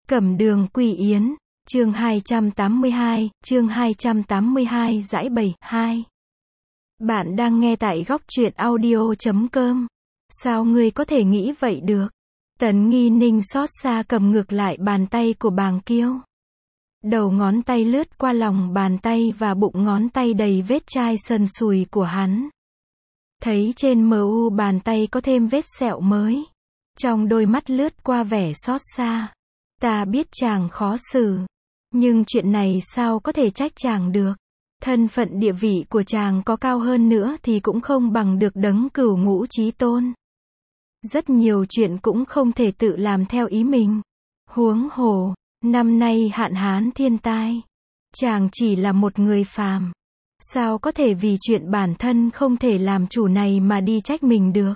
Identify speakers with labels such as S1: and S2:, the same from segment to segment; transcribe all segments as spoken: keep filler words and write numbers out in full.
S1: Cẩm đường Quy Yến, chương hai trăm tám mươi hai, chương hai trăm tám mươi hai giải bày, hai. Bạn đang nghe tại góc truyện audio chấm com. Sao ngươi có thể nghĩ vậy được? Tấn Nghi Ninh xót xa cầm ngược lại bàn tay của Bàng Kiêu. Đầu ngón tay lướt qua lòng bàn tay và bụng ngón tay đầy vết chai sần sùi của hắn. Thấy trên mờ u bàn tay có thêm vết sẹo mới. Trong đôi mắt lướt qua vẻ xót xa. Ta biết chàng khó xử. Nhưng chuyện này sao có thể trách chàng được. Thân phận địa vị của chàng có cao hơn nữa thì cũng không bằng được đấng cửu ngũ chí tôn. Rất nhiều chuyện cũng không thể tự làm theo ý mình. Huống hồ, năm nay hạn hán thiên tai. Chàng chỉ là một người phàm. Sao có thể vì chuyện bản thân không thể làm chủ này mà đi trách mình được.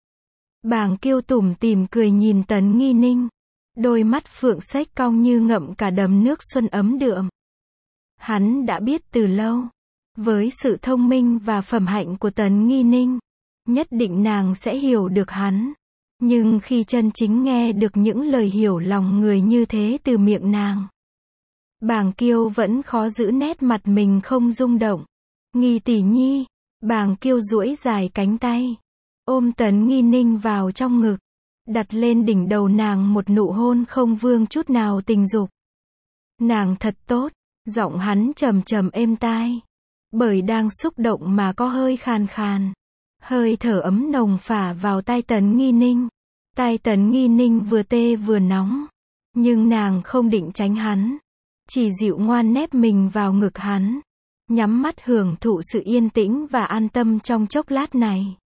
S1: Bàng Kiêu tủm tỉm cười nhìn Tấn Nghi Ninh. Đôi mắt phượng xếch cong như ngậm cả đầm nước xuân ấm đượm. Hắn đã biết từ lâu. Với sự thông minh và phẩm hạnh của Tấn Nghi Ninh, nhất định nàng sẽ hiểu được hắn. Nhưng khi chân chính nghe được những lời hiểu lòng người như thế từ miệng nàng, Bàng Kiêu vẫn khó giữ nét mặt mình không rung động. Nghi tỷ nhi, Bàng Kiêu duỗi dài cánh tay, ôm Tấn Nghi Ninh vào trong ngực, đặt lên đỉnh đầu nàng một nụ hôn không vương chút nào tình dục. Nàng thật tốt, giọng hắn trầm trầm êm tai, bởi đang xúc động mà có hơi khàn khàn. Hơi thở ấm nồng phả vào tai Tấn Nghi Ninh. Tai Tấn Nghi Ninh vừa tê vừa nóng, nhưng nàng không định tránh hắn, chỉ dịu ngoan nép mình vào ngực hắn, nhắm mắt hưởng thụ sự yên tĩnh và an tâm trong chốc lát này.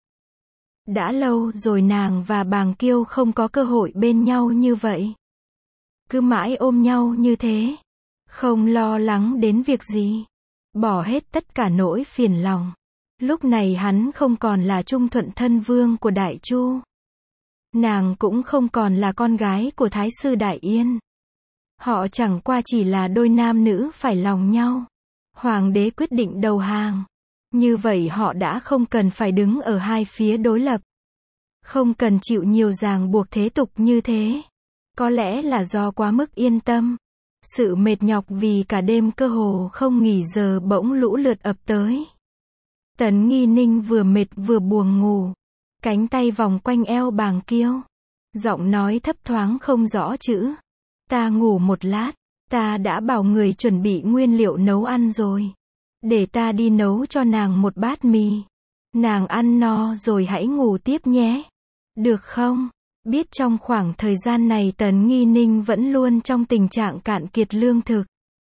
S1: Đã lâu rồi nàng và Bàng Kiêu không có cơ hội bên nhau như vậy. Cứ mãi ôm nhau như thế, không lo lắng đến việc gì, bỏ hết tất cả nỗi phiền lòng. Lúc này hắn không còn là Trung Thuận thân vương của Đại Chu. Nàng cũng không còn là con gái của Thái sư Đại Yên. Họ chẳng qua chỉ là đôi nam nữ phải lòng nhau. Hoàng đế quyết định đầu hàng. Như vậy họ đã không cần phải đứng ở hai phía đối lập. Không cần chịu nhiều ràng buộc thế tục như thế. Có lẽ là do quá mức yên tâm. Sự mệt nhọc vì cả đêm cơ hồ không nghỉ giờ bỗng lũ lượt ập tới. Tấn Nghi Ninh vừa mệt vừa buồn ngủ. Cánh tay vòng quanh eo Bàng Kiêu. Giọng nói thấp thoáng không rõ chữ. Ta ngủ một lát. Ta đã bảo người chuẩn bị nguyên liệu nấu ăn rồi. Để ta đi nấu cho nàng một bát mì. Nàng ăn no rồi hãy ngủ tiếp nhé. Được không? Biết trong khoảng thời gian này Tấn Nghi Ninh vẫn luôn trong tình trạng cạn kiệt lương thực.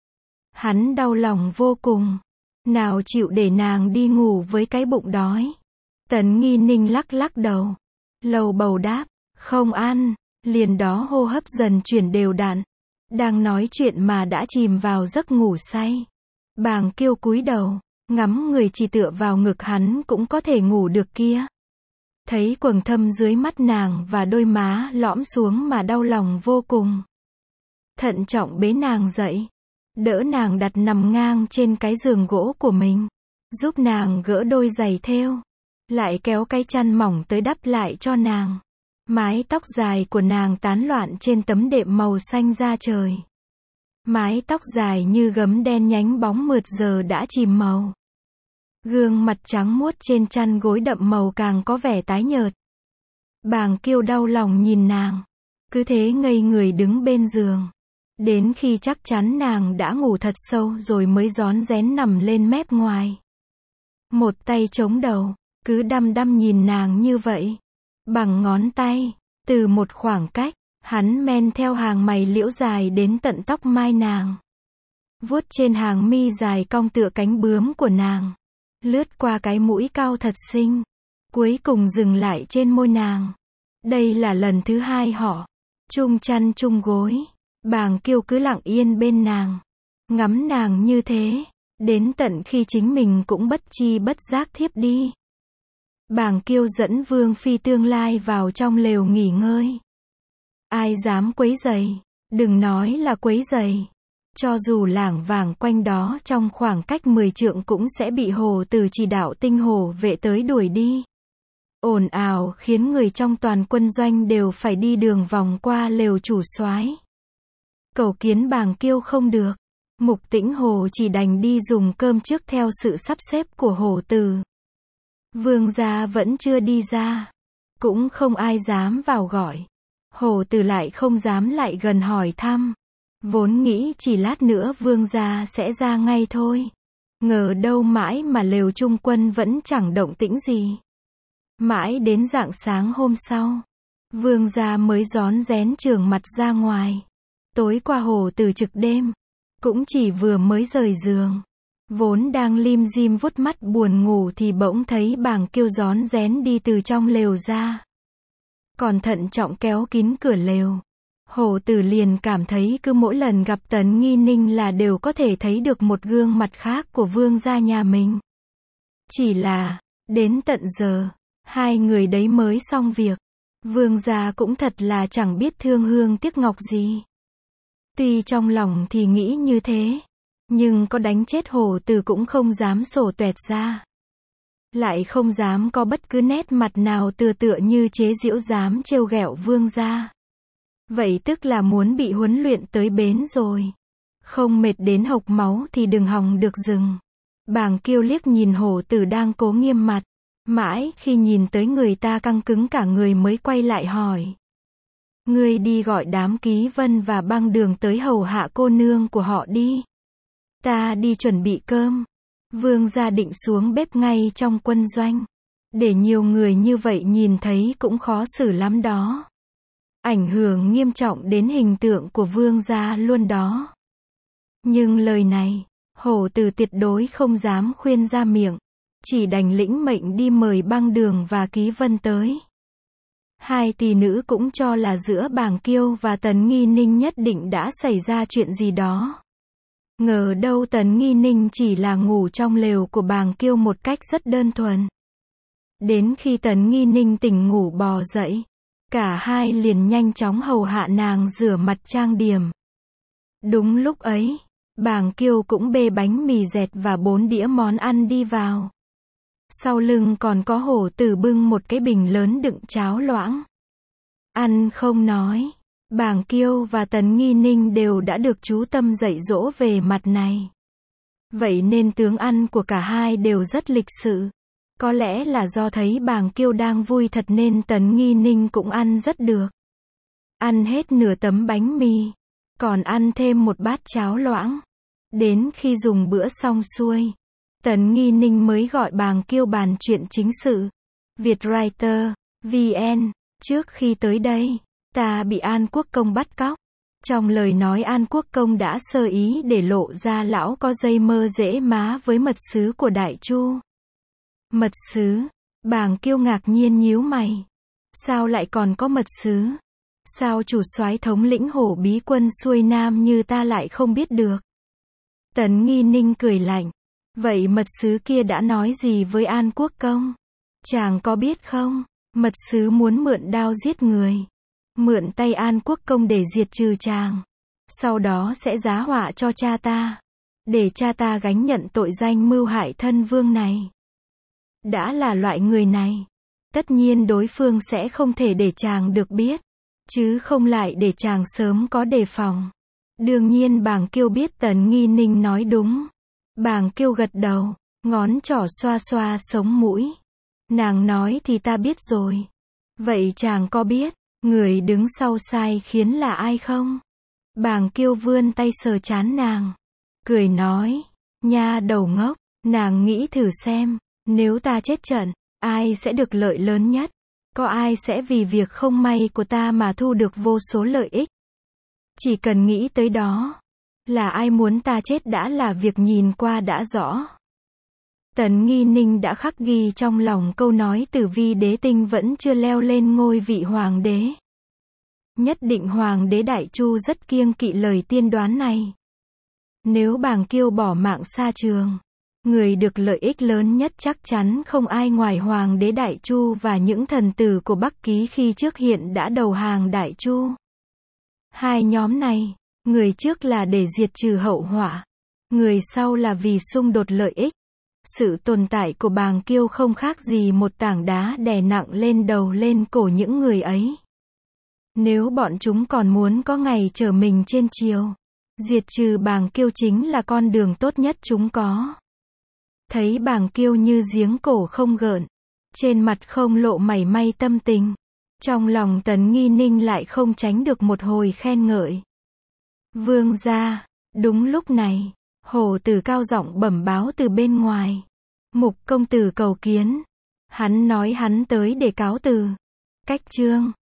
S1: Hắn đau lòng vô cùng. Nào chịu để nàng đi ngủ với cái bụng đói. Tấn Nghi Ninh lắc lắc đầu. Lầu bầu đáp, không ăn. Liền đó hô hấp dần chuyển đều đặn. Đang nói chuyện mà đã chìm vào giấc ngủ say. Bàng Kiêu cúi đầu, ngắm người chỉ tựa vào ngực hắn cũng có thể ngủ được kia. Thấy quầng thâm dưới mắt nàng và đôi má lõm xuống mà đau lòng vô cùng. Thận trọng bế nàng dậy. Đỡ nàng đặt nằm ngang trên cái giường gỗ của mình. Giúp nàng gỡ đôi giày thêu. Lại kéo cái chăn mỏng tới đắp lại cho nàng. Mái tóc dài của nàng tán loạn trên tấm đệm màu xanh da trời. Mái tóc dài như gấm đen nhánh bóng mượt giờ đã chìm màu. Gương mặt trắng muốt trên chăn gối đậm màu càng có vẻ tái nhợt. Bàng Kiêu đau lòng nhìn nàng. Cứ thế ngây người đứng bên giường. Đến khi chắc chắn nàng đã ngủ thật sâu rồi mới rón rén nằm lên mép ngoài. Một tay chống đầu, cứ đăm đăm nhìn nàng như vậy. Bằng ngón tay, từ một khoảng cách, hắn men theo hàng mày liễu dài đến tận tóc mai nàng. Vuốt trên hàng mi dài cong tựa cánh bướm của nàng. Lướt qua cái mũi cao thật xinh. Cuối cùng dừng lại trên môi nàng. Đây là lần thứ hai họ chung chăn chung gối. Bàng Kiêu cứ lặng yên bên nàng. Ngắm nàng như thế. Đến tận khi chính mình cũng bất chi bất giác thiếp đi. Bàng Kiêu dẫn vương phi tương lai vào trong lều nghỉ ngơi. Ai dám quấy rầy? Đừng nói là quấy rầy. Cho dù lảng vảng quanh đó trong khoảng cách mười trượng cũng sẽ bị hồ từ chỉ đạo tinh hồ vệ tới đuổi đi. Ồn ào khiến người trong toàn quân doanh đều phải đi đường vòng qua lều chủ soái. Cầu kiến Bàng Kiêu không được. Mục Tĩnh Hồ chỉ đành đi dùng cơm trước theo sự sắp xếp của Hổ Tử. Vương gia vẫn chưa đi ra. Cũng không ai dám vào gọi. Hổ Tử lại không dám lại gần hỏi thăm. Vốn nghĩ chỉ lát nữa vương gia sẽ ra ngay thôi. Ngờ đâu mãi mà lều trung quân vẫn chẳng động tĩnh gì. Mãi đến rạng sáng hôm sau, vương gia mới rón rén chưởng mặt ra ngoài. Tối qua Hổ Tử trực đêm, cũng chỉ vừa mới rời giường. Vốn đang lim dim vuốt mắt buồn ngủ thì bỗng thấy Bàng Kiêu rón rén đi từ trong lều ra. Còn thận trọng kéo kín cửa lều. Hổ Tử liền cảm thấy cứ mỗi lần gặp Tấn Nghi Ninh là đều có thể thấy được một gương mặt khác của vương gia nhà mình. Chỉ là, đến tận giờ, hai người đấy mới xong việc. Vương gia cũng thật là chẳng biết thương hương tiếc ngọc gì. Tuy trong lòng thì nghĩ như thế, nhưng có đánh chết Hổ Tử cũng không dám sổ tuẹt ra. Lại không dám có bất cứ nét mặt nào tựa tựa như chế giễu dám trêu ghẹo vương gia. Vậy tức là muốn bị huấn luyện tới bến rồi. Không mệt đến hộc máu thì đừng hòng được dừng. Bàng Kiêu liếc nhìn Hổ Tử đang cố nghiêm mặt. Mãi khi nhìn tới người ta căng cứng cả người mới quay lại hỏi. Ngươi đi gọi đám Ký Vân và Băng Đường tới hầu hạ cô nương của họ đi. Ta đi chuẩn bị cơm. Vương gia định xuống bếp ngay trong quân doanh. Để nhiều người như vậy nhìn thấy cũng khó xử lắm đó. Ảnh hưởng nghiêm trọng đến hình tượng của vương gia luôn đó. Nhưng lời này, Hổ Tử tuyệt đối không dám khuyên ra miệng. Chỉ đành lĩnh mệnh đi mời Băng Đường và Ký Vân tới. Hai tỷ nữ cũng cho là giữa Bàng Kiêu và Tấn Nghi Ninh nhất định đã xảy ra chuyện gì đó. Ngờ đâu Tấn Nghi Ninh chỉ là ngủ trong lều của Bàng Kiêu một cách rất đơn thuần. Đến khi Tấn Nghi Ninh tỉnh ngủ bò dậy, cả hai liền nhanh chóng hầu hạ nàng rửa mặt trang điểm. Đúng lúc ấy, Bàng Kiêu cũng bê bánh mì dẹt và bốn đĩa món ăn đi vào. Sau lưng còn có Hổ Tử bưng một cái bình lớn đựng cháo loãng. Ăn không nói, Bàng Kiêu và Tấn Nghi Ninh đều đã được chú Tâm dạy dỗ về mặt này. Vậy nên tướng ăn của cả hai đều rất lịch sự. Có lẽ là do thấy Bàng Kiêu đang vui thật nên Tấn Nghi Ninh cũng ăn rất được. Ăn hết nửa tấm bánh mì, còn ăn thêm một bát cháo loãng. Đến khi dùng bữa xong xuôi, Tấn Nghi Ninh mới gọi Bàng Kiêu bàn chuyện chính sự. Vietwriter, vê en, trước khi tới đây, ta bị An Quốc Công bắt cóc. Trong lời nói An Quốc Công đã sơ ý để lộ ra lão có dây mơ dễ má với mật sứ của Đại Chu. Mật sứ? Bàng Kiêu ngạc nhiên nhíu mày. Sao lại còn có mật sứ? Sao chủ soái thống lĩnh Hổ Bí quân xuôi nam như ta lại không biết được? Tấn Nghi Ninh cười lạnh. Vậy mật sứ kia đã nói gì với An Quốc Công? Chàng có biết không? Mật sứ muốn mượn đao giết người. Mượn tay An Quốc Công để diệt trừ chàng. Sau đó sẽ giá họa cho cha ta. Để cha ta gánh nhận tội danh mưu hại thân vương này. Đã là loại người này, tất nhiên đối phương sẽ không thể để chàng được biết. Chứ không lại để chàng sớm có đề phòng. Đương nhiên Bàng Kiêu biết Tấn Nghi Ninh nói đúng. Bàng Kiêu gật đầu, ngón trỏ xoa xoa sống mũi. Nàng nói thì ta biết rồi. Vậy chàng có biết, người đứng sau sai khiến là ai không? Bàng Kiêu vươn tay sờ trán nàng. Cười nói, nha đầu ngốc, nàng nghĩ thử xem, nếu ta chết trận, ai sẽ được lợi lớn nhất? Có ai sẽ vì việc không may của ta mà thu được vô số lợi ích? Chỉ cần nghĩ tới đó, là ai muốn ta chết đã là việc nhìn qua đã rõ. Tấn Nghi Ninh đã khắc ghi trong lòng câu nói Tử Vi Đế Tinh vẫn chưa leo lên ngôi vị hoàng đế. Nhất định hoàng đế Đại Chu rất kiêng kỵ lời tiên đoán này. Nếu Bàng Kiêu bỏ mạng xa trường, người được lợi ích lớn nhất chắc chắn không ai ngoài hoàng đế Đại Chu và những thần tử của Bắc Ký khi trước hiện đã đầu hàng Đại Chu. Hai nhóm này, người trước là để diệt trừ hậu họa, người sau là vì xung đột lợi ích. Sự tồn tại của Bàng Kiêu không khác gì một tảng đá đè nặng lên đầu lên cổ những người ấy. Nếu bọn chúng còn muốn có ngày chở mình trên triều, diệt trừ Bàng Kiêu chính là con đường tốt nhất chúng có. Thấy Bàng Kiêu như giếng cổ không gợn, trên mặt không lộ mảy may tâm tình, trong lòng Tấn Nghi Ninh lại không tránh được một hồi khen ngợi. Vương gia, đúng lúc này, hổ tử cao giọng bẩm báo từ bên ngoài. Mục công tử cầu kiến. Hắn nói hắn tới để cáo từ. Cách chương